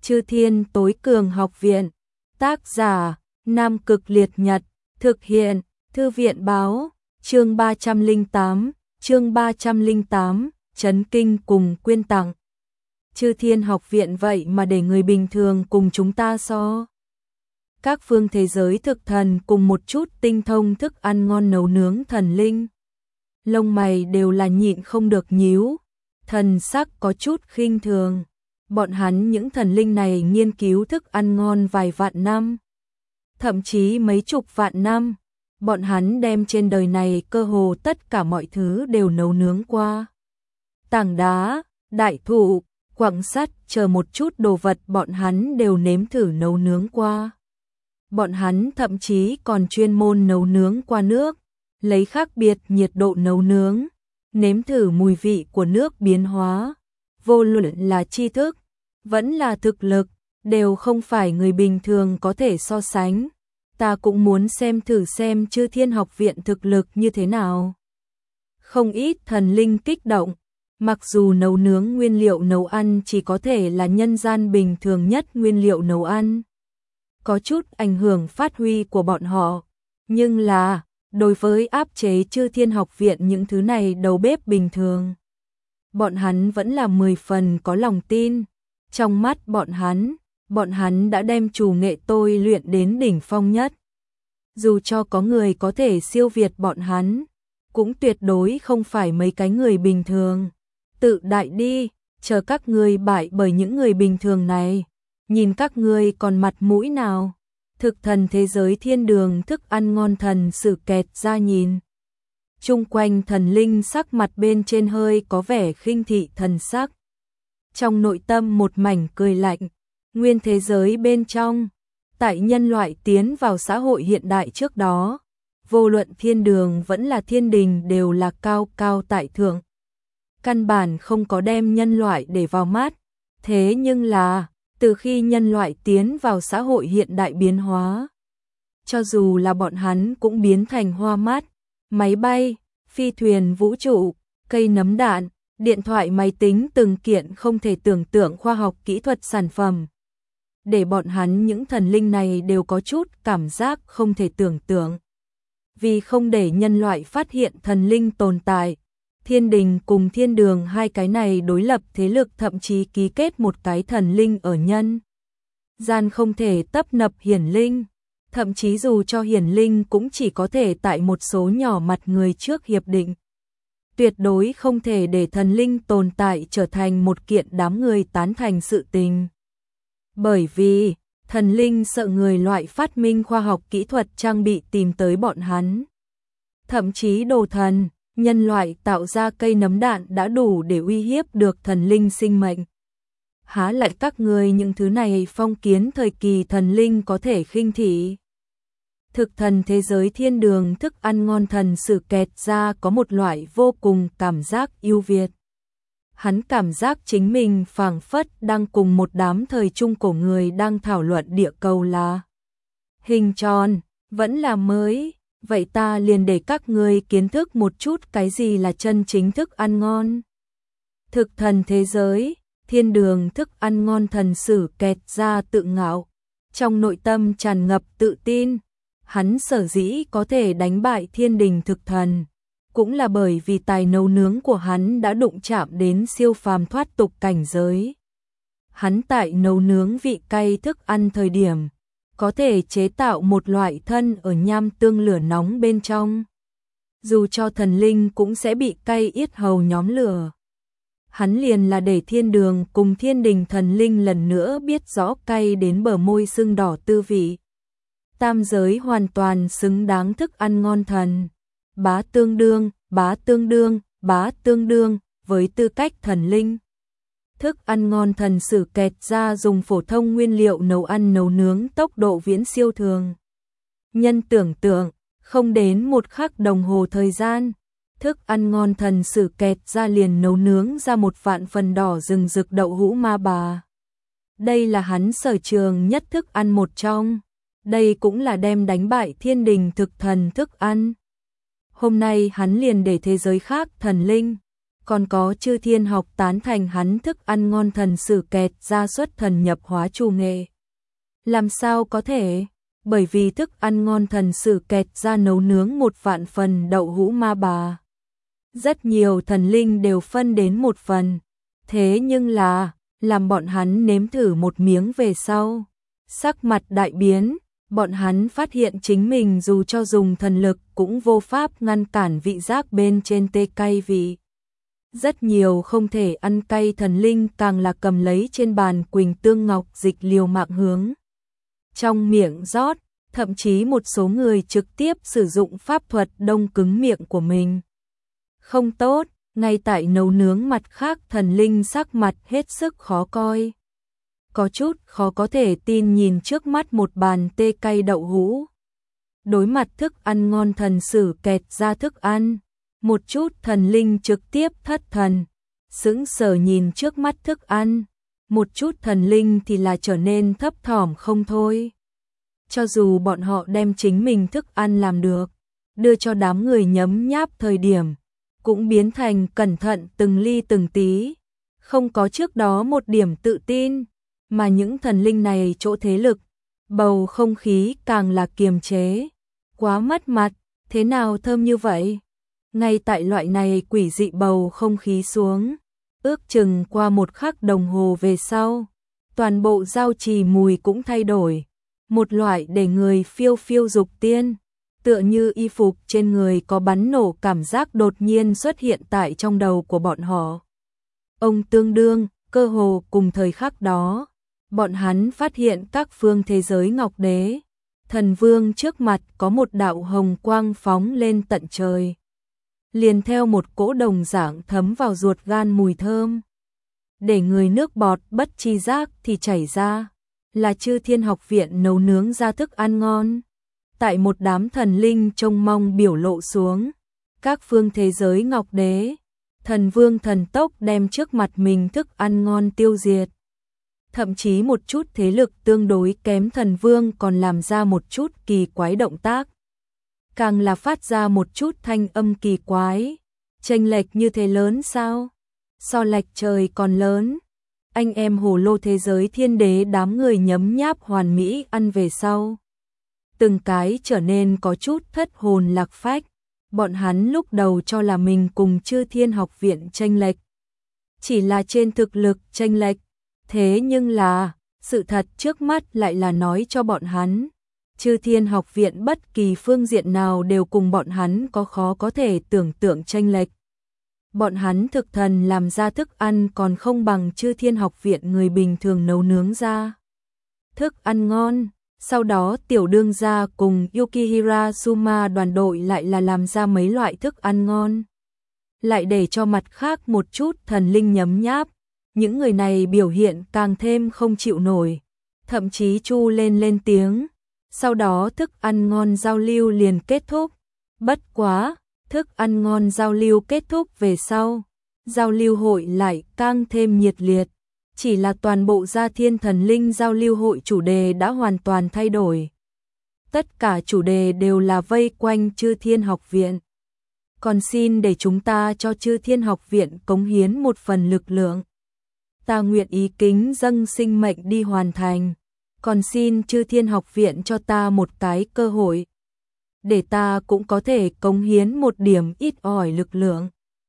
Chư Thiên Tối Cường Học Viện. Tác giả: Nam Cực Liệt Nhật. Thực hiện: Thư viện báo. Chương 308, chấn kinh cùng quyên tặng. Chư Thiên Học Viện vậy mà để người bình thường cùng chúng ta so. Các phương thế giới thực thần cùng một chút tinh thông thức ăn ngon nấu nướng thần linh. Lông mày đều là nhịn không được nhíu, thần sắc có chút khinh thường. Bọn hắn những thần linh này nghiên cứu thức ăn ngon vài vạn năm, thậm chí mấy chục vạn năm. Bọn hắn đem trên đời này cơ hồ tất cả mọi thứ đều nấu nướng qua. Tảng đá, đại thụ, quặng sắt chờ một chút đồ vật bọn hắn đều nếm thử nấu nướng qua. Bọn hắn thậm chí còn chuyên môn nấu nướng qua nước, lấy khác biệt nhiệt độ nấu nướng, nếm thử mùi vị của nước biến hóa. Vô luận là tri thức, vẫn là thực lực, đều không phải người bình thường có thể so sánh. Ta cũng muốn xem thử xem Chư Thiên Học Viện thực lực như thế nào. Không ít thần linh kích động, mặc dù nấu nướng nguyên liệu nấu ăn chỉ có thể là nhân gian bình thường nhất nguyên liệu nấu ăn, có chút ảnh hưởng phát huy của bọn họ, nhưng là đối với áp chế Chư Thiên Học Viện những thứ này đầu bếp bình thường, bọn hắn vẫn là 10 phần có lòng tin. Trong mắt bọn hắn đã đem chủ nghệ tôi luyện đến đỉnh phong nhất. Dù cho có người có thể siêu việt bọn hắn, cũng tuyệt đối không phải mấy cái người bình thường. Tự đại đi, chờ các ngươi bại bởi những người bình thường này, nhìn các ngươi còn mặt mũi nào. Thực thần thế giới thiên đường thức ăn ngon thần sử kẹt ra nhìn. Chung quanh thần linh sắc mặt bên trên hơi có vẻ khinh thị thần sắc. Trong nội tâm một mảnh cười lạnh. Nguyên thế giới bên trong, tại nhân loại tiến vào xã hội hiện đại trước đó, vô luận thiên đường vẫn là thiên đình đều là cao cao tại thượng. Căn bản không có đem nhân loại để vào mắt. Thế nhưng là, từ khi nhân loại tiến vào xã hội hiện đại biến hóa, cho dù là bọn hắn cũng biến thành hoa mát, máy bay, phi thuyền vũ trụ, cây nấm đạn, điện thoại máy tính từng kiện không thể tưởng tượng khoa học kỹ thuật sản phẩm. Để bọn hắn những thần linh này đều có chút cảm giác không thể tưởng tượng. Vì không để nhân loại phát hiện thần linh tồn tại, thiên đình cùng thiên đường hai cái này đối lập thế lực thậm chí ký kết một cái thần linh ở nhân gian không thể tấp nập hiển linh. Thậm chí dù cho hiển linh cũng chỉ có thể tại một số nhỏ mặt người trước hiệp định. Tuyệt đối không thể để thần linh tồn tại trở thành một kiện đám người tán thành sự tình. Bởi vì, thần linh sợ người loại phát minh khoa học kỹ thuật trang bị tìm tới bọn hắn. Thậm chí đồ thần, nhân loại tạo ra cây nấm đạn đã đủ để uy hiếp được thần linh sinh mệnh. Há lại các người những thứ này phong kiến thời kỳ thần linh có thể khinh thị. Thực thần thế giới thiên đường thức ăn ngon thần sử kẹt ra có một loại vô cùng cảm giác yêu Việt. Hắn cảm giác chính mình phảng phất đang cùng một đám thời trung cổ người đang thảo luận địa cầu là hình tròn, vẫn là mới. Vậy ta liền để các ngươi kiến thức một chút cái gì là chân chính thức ăn ngon. Thực thần thế giới, thiên đường thức ăn ngon thần sử kẹt ra tự ngạo, trong nội tâm tràn ngập tự tin. Hắn sở dĩ có thể đánh bại thiên đình thực thần, cũng là bởi vì tài nấu nướng của hắn đã đụng chạm đến siêu phàm thoát tục cảnh giới. Hắn tại nấu nướng vị cay thức ăn thời điểm, có thể chế tạo một loại thân ở nham tương lửa nóng bên trong. Dù cho thần linh cũng sẽ bị cay yết hầu nhóm lửa. Hắn liền là để thiên đường cùng thiên đình thần linh lần nữa biết rõ cay đến bờ môi sưng đỏ tư vị. Tam giới hoàn toàn xứng đáng thức ăn ngon thần. Bá tương đương với tư cách thần linh. Thức ăn ngon thần sử kẹt ra dùng phổ thông nguyên liệu nấu ăn nấu nướng tốc độ viễn siêu thường. Nhân tưởng tượng, không đến một khắc đồng hồ thời gian, thức ăn ngon thần sử kẹt ra liền nấu nướng ra một vạn phần đỏ rừng rực đậu hũ ma bà. Đây là hắn sở trường nhất thức ăn một trong. Đây cũng là đem đánh bại thiên đình thực thần thức ăn. Hôm nay hắn liền để thế giới khác thần linh, Còn có chư thiên học tán thành hắn thức ăn ngon thần sử kẹt ra xuất thần nhập hóa trù nghệ. Làm sao có thể? Bởi vì thức ăn ngon thần sử kẹt ra nấu nướng 1.000.000 phần đậu hũ ma bà. Rất nhiều thần linh đều phân đến 1 phần. Thế nhưng là, làm bọn hắn nếm thử một miếng về sau. Sắc mặt đại biến, bọn hắn phát hiện chính mình dù cho dùng thần lực cũng vô pháp ngăn cản vị giác bên trên tê cay vị. Rất nhiều không thể ăn cay thần linh càng là cầm lấy trên bàn quỳnh tương ngọc dịch liều mạng hướng trong miệng rót, thậm chí một số người trực tiếp sử dụng pháp thuật đông cứng miệng của mình. Không tốt, ngay tại nấu nướng mặt khác thần linh sắc mặt hết sức khó coi. Có chút khó có thể tin nhìn trước mắt một bàn tê cay đậu hũ. Đối mặt thức ăn ngon thần sử kẹt ra thức ăn, một chút thần linh trực tiếp thất thần, sững sờ nhìn trước mắt thức ăn, một chút thần linh thì là trở nên thấp thỏm không thôi. Cho dù bọn họ đem chính mình thức ăn làm được, đưa cho đám người nhấm nháp thời điểm, cũng biến thành cẩn thận từng ly từng tí, không có trước đó một điểm tự tin, mà những thần linh này chỗ thế lực, bầu không khí càng là kiềm chế, quá mất mặt, thế nào thơm như vậy? Ngay tại loại này quỷ dị bầu không khí xuống, ước chừng qua 1 khắc đồng hồ về sau, toàn bộ giao trì mùi cũng thay đổi, một loại để người phiêu phiêu dục tiên, tựa như y phục trên người có bắn nổ cảm giác đột nhiên xuất hiện tại trong đầu của bọn họ. Ông tương đương, cơ hồ cùng thời khắc đó, bọn hắn phát hiện các phương thế giới ngọc đế, thần vương trước mặt có một đạo hồng quang phóng lên tận trời. Liền theo một cỗ đồng dạng thấm vào ruột gan mùi thơm. Để người nước bọt bất chi giác thì chảy ra, là chư thiên học viện nấu nướng ra thức ăn ngon. Tại một đám thần linh trông mong biểu lộ xuống, các phương thế giới ngọc đế, thần vương thần tốc đem trước mặt mình thức ăn ngon tiêu diệt. Thậm chí một chút thế lực tương đối kém thần vương còn làm ra một chút kỳ quái động tác. Càng là phát ra một chút thanh âm kỳ quái. Chênh lệch như thế lớn sao? So lệch trời còn lớn. Anh em hồ lô thế giới thiên đế đám người nhấm nháp hoàn mỹ ăn về sau. Từng cái trở nên có chút thất hồn lạc phách. Bọn hắn lúc đầu cho là mình cùng chư thiên học viện chênh lệch. Chỉ là trên thực lực chênh lệch. Thế nhưng là, sự thật trước mắt lại là nói cho bọn hắn. Chư thiên học viện bất kỳ phương diện nào đều cùng bọn hắn có khó có thể tưởng tượng chênh lệch. Bọn hắn thực thần làm ra thức ăn còn không bằng chư thiên học viện người bình thường nấu nướng ra. Thức ăn ngon, sau đó tiểu đương gia cùng Yukihira Suma đoàn đội lại là làm ra mấy loại thức ăn ngon. Lại để cho mặt khác một chút thần linh nhấm nháp, những người này biểu hiện càng thêm không chịu nổi, thậm chí chu lên tiếng. Sau đó thức ăn ngon giao lưu liền kết thúc. Bất quá, thức ăn ngon giao lưu kết thúc về sau, giao lưu hội lại càng thêm nhiệt liệt. Chỉ là toàn bộ gia thiên thần linh giao lưu hội chủ đề đã hoàn toàn thay đổi. Tất cả chủ đề đều là vây quanh chư thiên học viện. Còn xin để chúng ta cho chư thiên học viện cống hiến một phần lực lượng. Ta nguyện ý kính dâng sinh mệnh đi hoàn thành. Còn xin chư thiên học viện cho ta một cái cơ hội, để ta cũng có thể cống hiến một điểm ít ỏi lực lượng.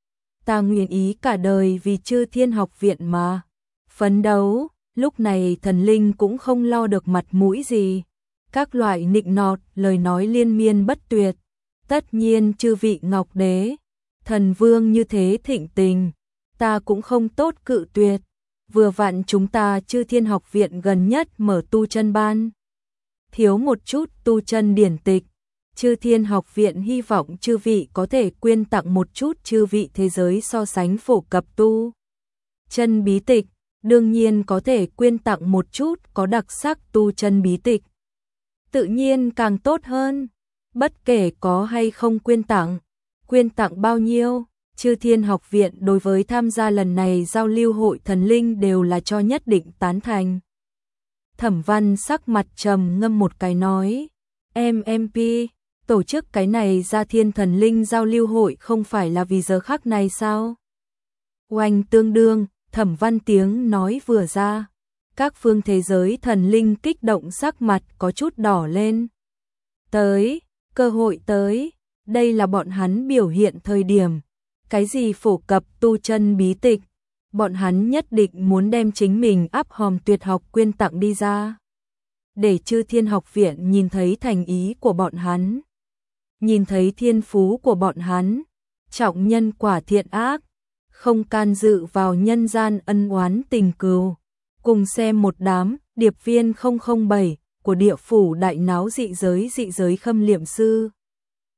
Ta nguyện ý cả đời vì chư thiên học viện mà phấn đấu. Lúc này thần linh cũng không lo được mặt mũi gì. Các loại nịnh nọt, lời nói liên miên bất tuyệt. Tất nhiên chư vị ngọc đế, thần vương như thế thịnh tình, ta cũng không tốt cự tuyệt. Vừa vặn chúng ta chư thiên học viện gần nhất mở tu chân ban. Thiếu một chút tu chân điển tịch. Chư thiên học viện hy vọng chư vị có thể quyên tặng một chút chư vị thế giới so sánh phổ cập tu chân bí tịch. Đương nhiên có thể quyên tặng một chút có đặc sắc tu chân bí tịch. Tự nhiên càng tốt hơn. Bất kể có hay không quyên tặng bao nhiêu. Chư thiên học viện đối với tham gia lần này giao lưu hội thần linh đều là cho nhất định tán thành. Thẩm Văn sắc mặt trầm ngâm một cái nói, MMP, tổ chức cái này gia thiên thần linh giao lưu hội không phải là vì giờ khắc này sao? Oanh tương đương, Thẩm Văn tiếng nói vừa ra, các phương thế giới thần linh kích động sắc mặt có chút đỏ lên. Tới, cơ hội tới, đây là bọn hắn biểu hiện thời điểm. Cái gì phổ cập tu chân bí tịch, bọn hắn nhất định muốn đem chính mình áp hòm tuyệt học quyên tặng đi ra. Để Chư Thiên Học Viện nhìn thấy thành ý của bọn hắn, nhìn thấy thiên phú của bọn hắn, trọng nhân quả thiện ác, không can dự vào nhân gian ân oán tình cừu. Cùng xem một đám điệp viên 007 của địa phủ đại náo dị giới khâm liệm sư.